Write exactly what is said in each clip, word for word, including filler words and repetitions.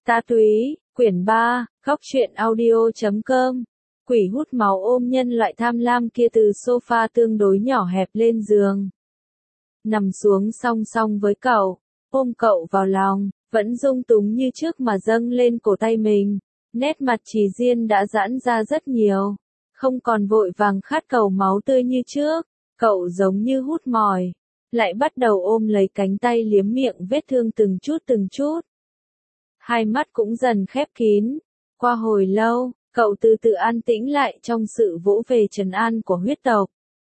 Ta Túy, quyển ba, góc truyện audio chấm com. Quỷ hút máu ôm nhân loại tham lam kia từ sofa tương đối nhỏ hẹp lên giường. Nằm xuống song song với cậu, ôm cậu vào lòng, vẫn dung túng như trước mà dâng lên cổ tay mình. Nét mặt Trì Diên đã giãn ra rất nhiều, không còn vội vàng khát cầu máu tươi như trước. Cậu giống như hút mỏi, lại bắt đầu ôm lấy cánh tay liếm miệng vết thương từng chút từng chút. Hai mắt cũng dần khép kín. Qua hồi lâu, cậu từ từ an tĩnh lại trong sự vỗ về trấn an của huyết tộc.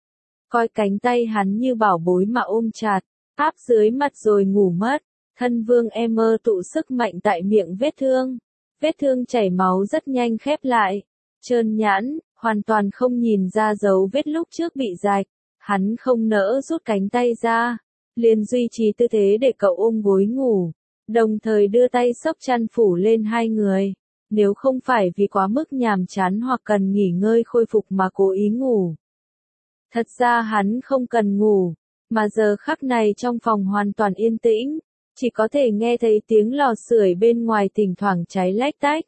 Coi cánh tay hắn như bảo bối mà ôm chặt, áp dưới mặt rồi ngủ mất. Thân vương em mơ tụ sức mạnh tại miệng vết thương. Vết thương chảy máu rất nhanh khép lại. Trơn nhẵn, hoàn toàn không nhìn ra dấu vết lúc trước bị rạch. Hắn không nỡ rút cánh tay ra, liền duy trì tư thế để cậu ôm gối ngủ, đồng thời đưa tay xốc chăn phủ lên hai người. Nếu không phải vì quá mức nhàm chán hoặc cần nghỉ ngơi khôi phục mà cố ý ngủ. Thật ra hắn không cần ngủ, mà giờ khắc này trong phòng hoàn toàn yên tĩnh, chỉ có thể nghe thấy tiếng lò sưởi bên ngoài thỉnh thoảng cháy lách tách.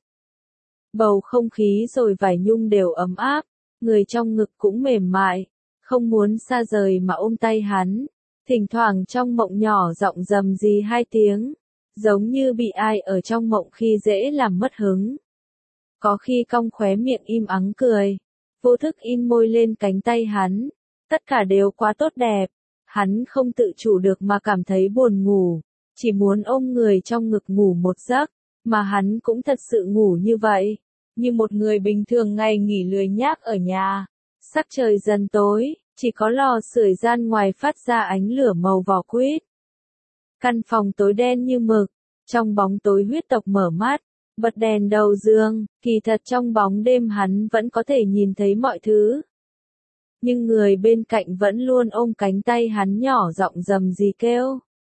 Bầu không khí rồi vải nhung đều ấm áp, người trong ngực cũng mềm mại. Không muốn xa rời mà ôm tay hắn, thỉnh thoảng trong mộng nhỏ giọng rầm rì hai tiếng, giống như bị ai ở trong mộng khi dễ làm mất hứng. Có khi cong khóe miệng im ắng cười, vô thức in môi lên cánh tay hắn, tất cả đều quá tốt đẹp, hắn không tự chủ được mà cảm thấy buồn ngủ, chỉ muốn ôm người trong ngực ngủ một giấc, mà hắn cũng thật sự ngủ như vậy, như một người bình thường ngày nghỉ lười nhác ở nhà. Sắc trời dần tối, chỉ có lò sưởi gian ngoài phát ra ánh lửa màu vỏ quýt. Căn phòng tối đen như mực, trong bóng tối huyết tộc mở mắt, bật đèn đầu giường, kỳ thật trong bóng đêm hắn vẫn có thể nhìn thấy mọi thứ. Nhưng người bên cạnh vẫn luôn ôm cánh tay hắn nhỏ giọng rầm rì kêu.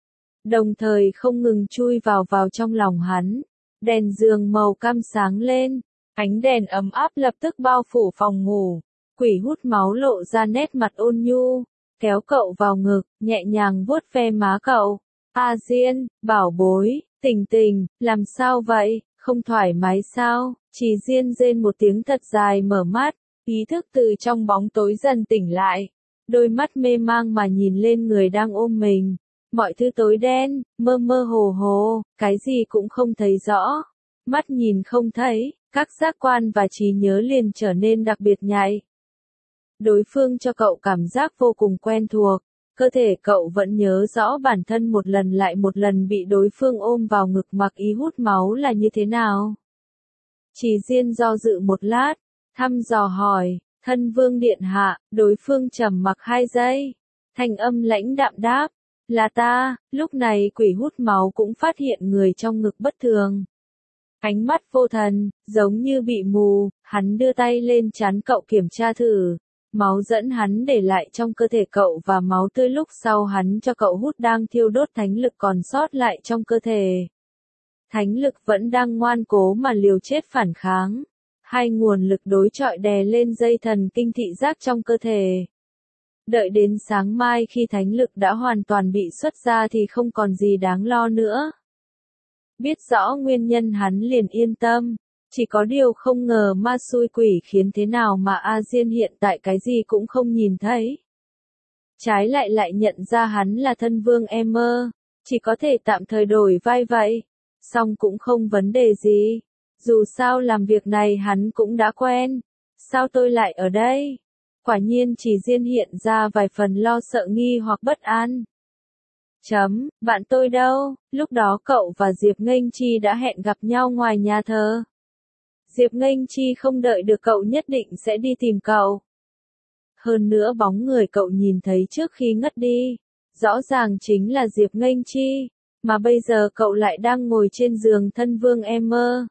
Đồng thời không ngừng chui vào vào trong lòng hắn, đèn giường màu cam sáng lên, ánh đèn ấm áp lập tức bao phủ phòng ngủ. Quỷ hút máu lộ ra nét mặt ôn nhu, kéo cậu vào ngực, nhẹ nhàng vuốt ve má cậu. A Diên, bảo bối, Tình Tình, làm sao vậy, không thoải mái sao? Trì Diên rên một tiếng thật dài mở mắt, ý thức từ trong bóng tối dần tỉnh lại. Đôi mắt mê mang mà nhìn lên người đang ôm mình. Mọi thứ tối đen, mơ mơ hồ hồ, cái gì cũng không thấy rõ. Mắt nhìn không thấy, các giác quan và trí nhớ liền trở nên đặc biệt nhạy. Đối phương cho cậu cảm giác vô cùng quen thuộc, cơ thể cậu vẫn nhớ rõ bản thân một lần lại một lần bị đối phương ôm vào ngực mặc ý hút máu là như thế nào. Trì Diên do dự một lát, thăm dò hỏi, thân vương điện hạ, đối phương trầm mặc hai giây, thanh âm lãnh đạm đáp, là ta. Lúc này quỷ hút máu cũng phát hiện người trong ngực bất thường. Ánh mắt vô thần, giống như bị mù, hắn đưa tay lên trán cậu kiểm tra thử. Máu dẫn hắn để lại trong cơ thể cậu và máu tươi lúc sau hắn cho cậu hút đang thiêu đốt thánh lực còn sót lại trong cơ thể. Thánh lực vẫn đang ngoan cố mà liều chết phản kháng. Hai nguồn lực đối chọi đè lên dây thần kinh thị giác trong cơ thể. Đợi đến sáng mai khi thánh lực đã hoàn toàn bị xuất ra thì không còn gì đáng lo nữa. Biết rõ nguyên nhân hắn liền yên tâm. Chỉ có điều không ngờ ma xui quỷ khiến thế nào mà A Diên hiện tại cái gì cũng không nhìn thấy. Trái lại lại nhận ra hắn là thân vương em mơ, chỉ có thể tạm thời đổi vai vậy. Song cũng không vấn đề gì. Dù sao làm việc này hắn cũng đã quen. Sao tôi lại ở đây? Quả nhiên Trì Diên hiện ra vài phần lo sợ nghi hoặc bất an. Chấm, bạn tôi đâu? Lúc đó cậu và Diệp Nghênh Chi đã hẹn gặp nhau ngoài nhà thờ. Diệp Nghênh Chi không đợi được cậu nhất định sẽ đi tìm cậu. Hơn nữa bóng người cậu nhìn thấy trước khi ngất đi, rõ ràng chính là Diệp Nghênh Chi, mà bây giờ cậu lại đang ngồi trên giường thân vương em mơ.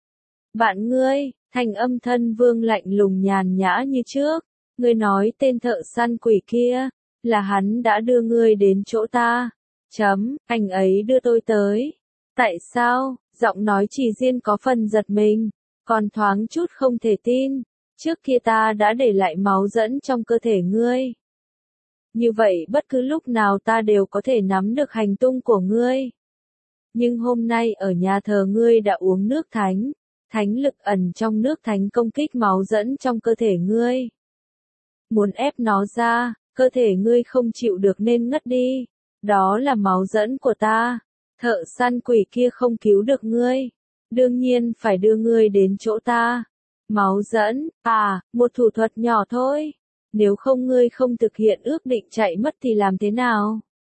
Bạn ngươi, thanh âm thân vương lạnh lùng nhàn nhã như trước, ngươi nói tên thợ săn quỷ kia, là hắn đã đưa ngươi đến chỗ ta. Chấm, anh ấy đưa tôi tới. Tại sao? Giọng nói Trì Diên có phần giật mình. Còn thoáng chút không thể tin, trước kia ta đã để lại máu dẫn trong cơ thể ngươi. Như vậy bất cứ lúc nào ta đều có thể nắm được hành tung của ngươi. Nhưng hôm nay ở nhà thờ ngươi đã uống nước thánh, thánh lực ẩn trong nước thánh công kích máu dẫn trong cơ thể ngươi. Muốn ép nó ra, cơ thể ngươi không chịu được nên ngất đi. Đó là máu dẫn của ta. Thợ săn quỷ kia không cứu được ngươi. Đương nhiên phải đưa ngươi đến chỗ ta. Máu dẫn, à, một thủ thuật nhỏ thôi. Nếu không ngươi không thực hiện ước định chạy mất thì làm thế nào?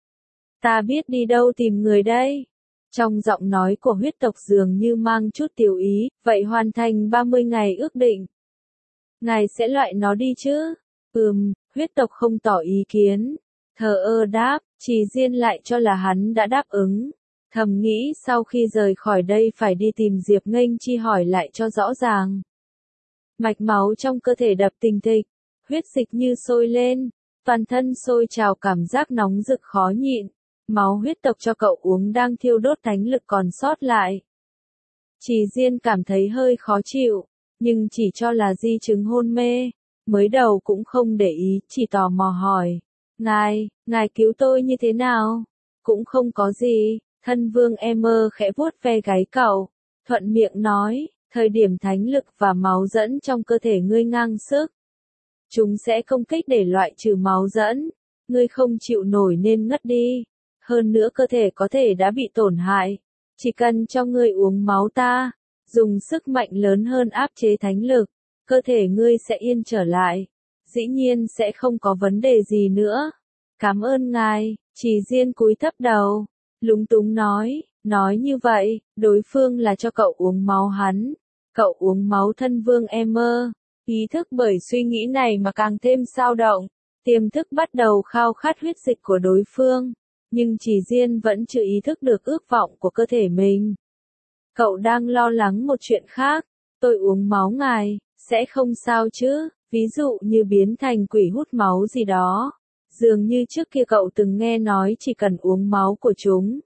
Ta biết đi đâu tìm người đây. Trong giọng nói của huyết tộc dường như mang chút tiểu ý, vậy hoàn thành ba mươi ngày ước định. Ngài sẽ loại nó đi chứ? Ừm, huyết tộc không tỏ ý kiến. Thờ ơ đáp, Trì Diên lại cho là hắn đã đáp ứng. Thầm nghĩ sau khi rời khỏi đây phải đi tìm Diệp Nghênh Chi hỏi lại cho rõ ràng. Mạch máu trong cơ thể đập thình thịch, huyết dịch như sôi lên, toàn thân sôi trào cảm giác nóng rực khó nhịn. Máu huyết tộc cho cậu uống đang thiêu đốt thánh lực còn sót lại. Trì Diên cảm thấy hơi khó chịu, nhưng chỉ cho là di chứng hôn mê. Mới đầu cũng không để ý, chỉ tò mò hỏi. Ngài, ngài cứu tôi như thế nào? Cũng không có gì, thân vương em mơ khẽ vuốt ve gáy cậu. Thuận miệng nói, thời điểm thánh lực và máu dẫn trong cơ thể ngươi ngang sức. Chúng sẽ công kích để loại trừ máu dẫn. Ngươi không chịu nổi nên ngất đi. Hơn nữa cơ thể có thể đã bị tổn hại. Chỉ cần cho ngươi uống máu ta, dùng sức mạnh lớn hơn áp chế thánh lực, cơ thể ngươi sẽ yên trở lại. Dĩ nhiên sẽ không có vấn đề gì nữa. Cảm ơn ngài, Trì Diên cúi thấp đầu, lúng túng nói, nói như vậy, đối phương là cho cậu uống máu hắn. Cậu uống máu thân vương em mơ. Ý thức bởi suy nghĩ này mà càng thêm dao động. Tiềm thức bắt đầu khao khát huyết dịch của đối phương. Nhưng Trì Diên vẫn chưa ý thức được ước vọng của cơ thể mình. Cậu đang lo lắng một chuyện khác. Tôi uống máu ngài, sẽ không sao chứ, ví dụ như biến thành quỷ hút máu gì đó. Dường như trước kia cậu từng nghe nói chỉ cần uống máu của chúng,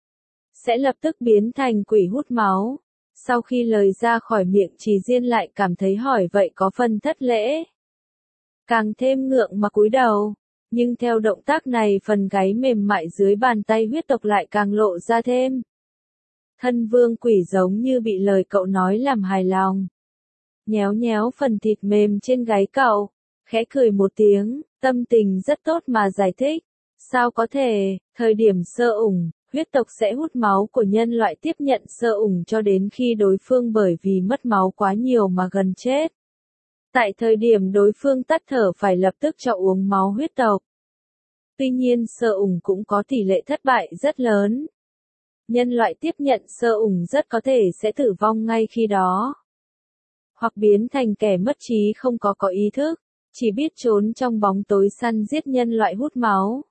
sẽ lập tức biến thành quỷ hút máu. Sau khi lời ra khỏi miệng Trì Diên lại cảm thấy hỏi vậy có phần thất lễ. Càng thêm ngượng mà cúi đầu. Nhưng theo động tác này phần gáy mềm mại dưới bàn tay huyết tộc lại càng lộ ra thêm. Thân vương quỷ giống như bị lời cậu nói làm hài lòng. Nhéo nhéo phần thịt mềm trên gáy cậu, khẽ cười một tiếng, tâm tình rất tốt mà giải thích. Sao có thể, thời điểm sơ ủng, huyết tộc sẽ hút máu của nhân loại tiếp nhận sơ ủng cho đến khi đối phương bởi vì mất máu quá nhiều mà gần chết. Tại thời điểm đối phương tắt thở phải lập tức cho uống máu huyết tộc. Tuy nhiên sơ ủng cũng có tỷ lệ thất bại rất lớn. Nhân loại tiếp nhận sơ ủng rất có thể sẽ tử vong ngay khi đó. Hoặc biến thành kẻ mất trí không có có ý thức, chỉ biết trốn trong bóng tối săn giết nhân loại hút máu.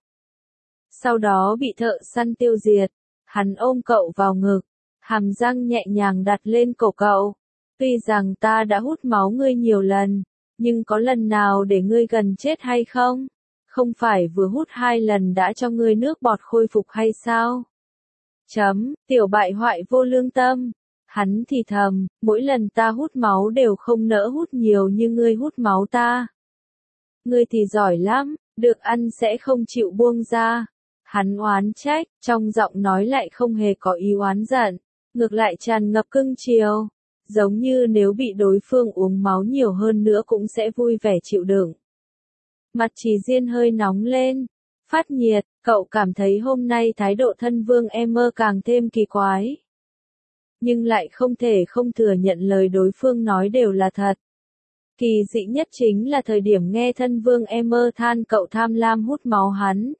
Sau đó bị thợ săn tiêu diệt, hắn ôm cậu vào ngực, hàm răng nhẹ nhàng đặt lên cổ cậu. Tuy rằng ta đã hút máu ngươi nhiều lần, nhưng có lần nào để ngươi gần chết hay không? Không phải vừa hút hai lần đã cho ngươi nước bọt khôi phục hay sao? Chấm, tiểu bại hoại vô lương tâm. Hắn thì thầm, mỗi lần ta hút máu đều không nỡ hút nhiều như ngươi hút máu ta. Ngươi thì giỏi lắm, được ăn sẽ không chịu buông ra. Hắn oán trách, trong giọng nói lại không hề có ý oán giận, ngược lại tràn ngập cưng chiều. Giống như nếu bị đối phương uống máu nhiều hơn nữa cũng sẽ vui vẻ chịu đựng. Mặt Trì Diên hơi nóng lên, phát nhiệt, cậu cảm thấy hôm nay thái độ thân vương em mơ càng thêm kỳ quái. Nhưng lại không thể không thừa nhận lời đối phương nói đều là thật. Kỳ dị nhất chính là thời điểm nghe thân vương em mơ than cậu tham lam hút máu hắn.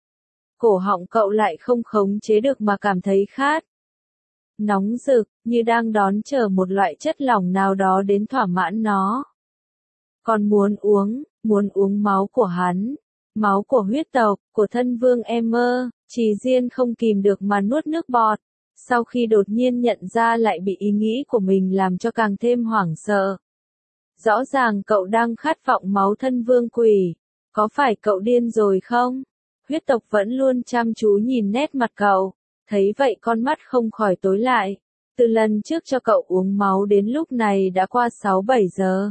Cổ họng cậu lại không khống chế được mà cảm thấy khát. Nóng rực, như đang đón chờ một loại chất lỏng nào đó đến thỏa mãn nó. Còn muốn uống, muốn uống máu của hắn, máu của huyết tộc, của thân vương em mơ, Trì Diên không kìm được mà nuốt nước bọt. Sau khi đột nhiên nhận ra lại bị ý nghĩ của mình làm cho càng thêm hoảng sợ. Rõ ràng cậu đang khát vọng máu thân vương quỷ, có phải cậu điên rồi không? Huyết tộc vẫn luôn chăm chú nhìn nét mặt cậu. Thấy vậy con mắt không khỏi tối lại. Từ lần trước cho cậu uống máu đến lúc này đã qua sáu bảy giờ.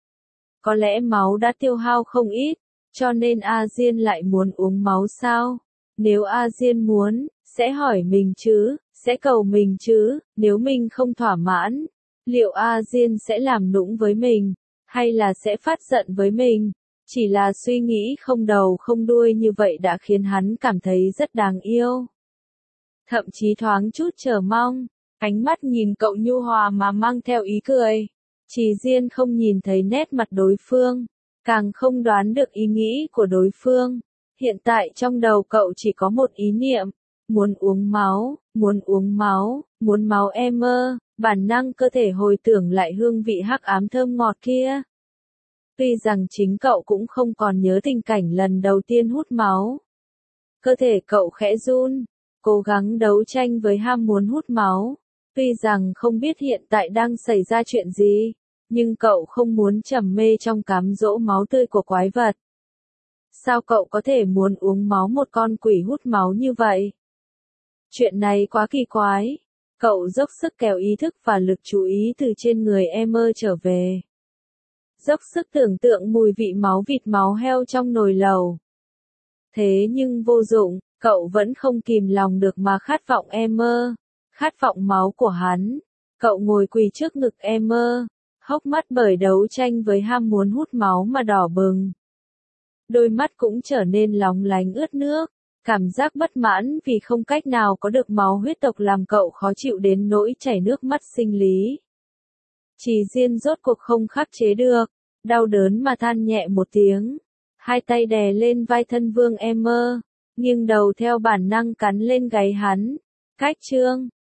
Có lẽ máu đã tiêu hao không ít, cho nên A Diên lại muốn uống máu sao? Nếu A Diên muốn, sẽ hỏi mình chứ, sẽ cầu mình chứ, nếu mình không thỏa mãn, liệu A Diên sẽ làm nũng với mình, hay là sẽ phát giận với mình? Chỉ là suy nghĩ không đầu không đuôi như vậy đã khiến hắn cảm thấy rất đáng yêu. Thậm chí thoáng chút chờ mong, ánh mắt nhìn cậu nhu hòa mà mang theo ý cười. Chỉ Diên không nhìn thấy nét mặt đối phương, càng không đoán được ý nghĩ của đối phương. Hiện tại trong đầu cậu chỉ có một ý niệm, muốn uống máu, muốn uống máu, muốn máu em ơ, bản năng cơ thể hồi tưởng lại hương vị hắc ám thơm ngọt kia. Tuy rằng chính cậu cũng không còn nhớ tình cảnh lần đầu tiên hút máu. Cơ thể cậu khẽ run, cố gắng đấu tranh với ham muốn hút máu. Tuy rằng không biết hiện tại đang xảy ra chuyện gì, nhưng cậu không muốn trầm mê trong cám dỗ máu tươi của quái vật. Sao cậu có thể muốn uống máu một con quỷ hút máu như vậy? Chuyện này quá kỳ quái. Cậu dốc sức kéo ý thức và lực chú ý từ trên người em ơ trở về. Dốc sức tưởng tượng mùi vị máu vịt máu heo trong nồi lẩu. Thế nhưng vô dụng, cậu vẫn không kìm lòng được mà khát vọng em ơ. Khát vọng máu của hắn. Cậu ngồi quỳ trước ngực em ơ, hốc mắt bởi đấu tranh với ham muốn hút máu mà đỏ bừng. Đôi mắt cũng trở nên lóng lánh ướt nước. Cảm giác bất mãn vì không cách nào có được máu huyết tộc làm cậu khó chịu đến nỗi chảy nước mắt sinh lý. Chỉ Diên rốt cuộc không khắc chế được, đau đớn mà than nhẹ một tiếng. Hai tay đè lên vai thân vương em ơ, nghiêng đầu theo bản năng cắn lên gáy hắn. Cách chương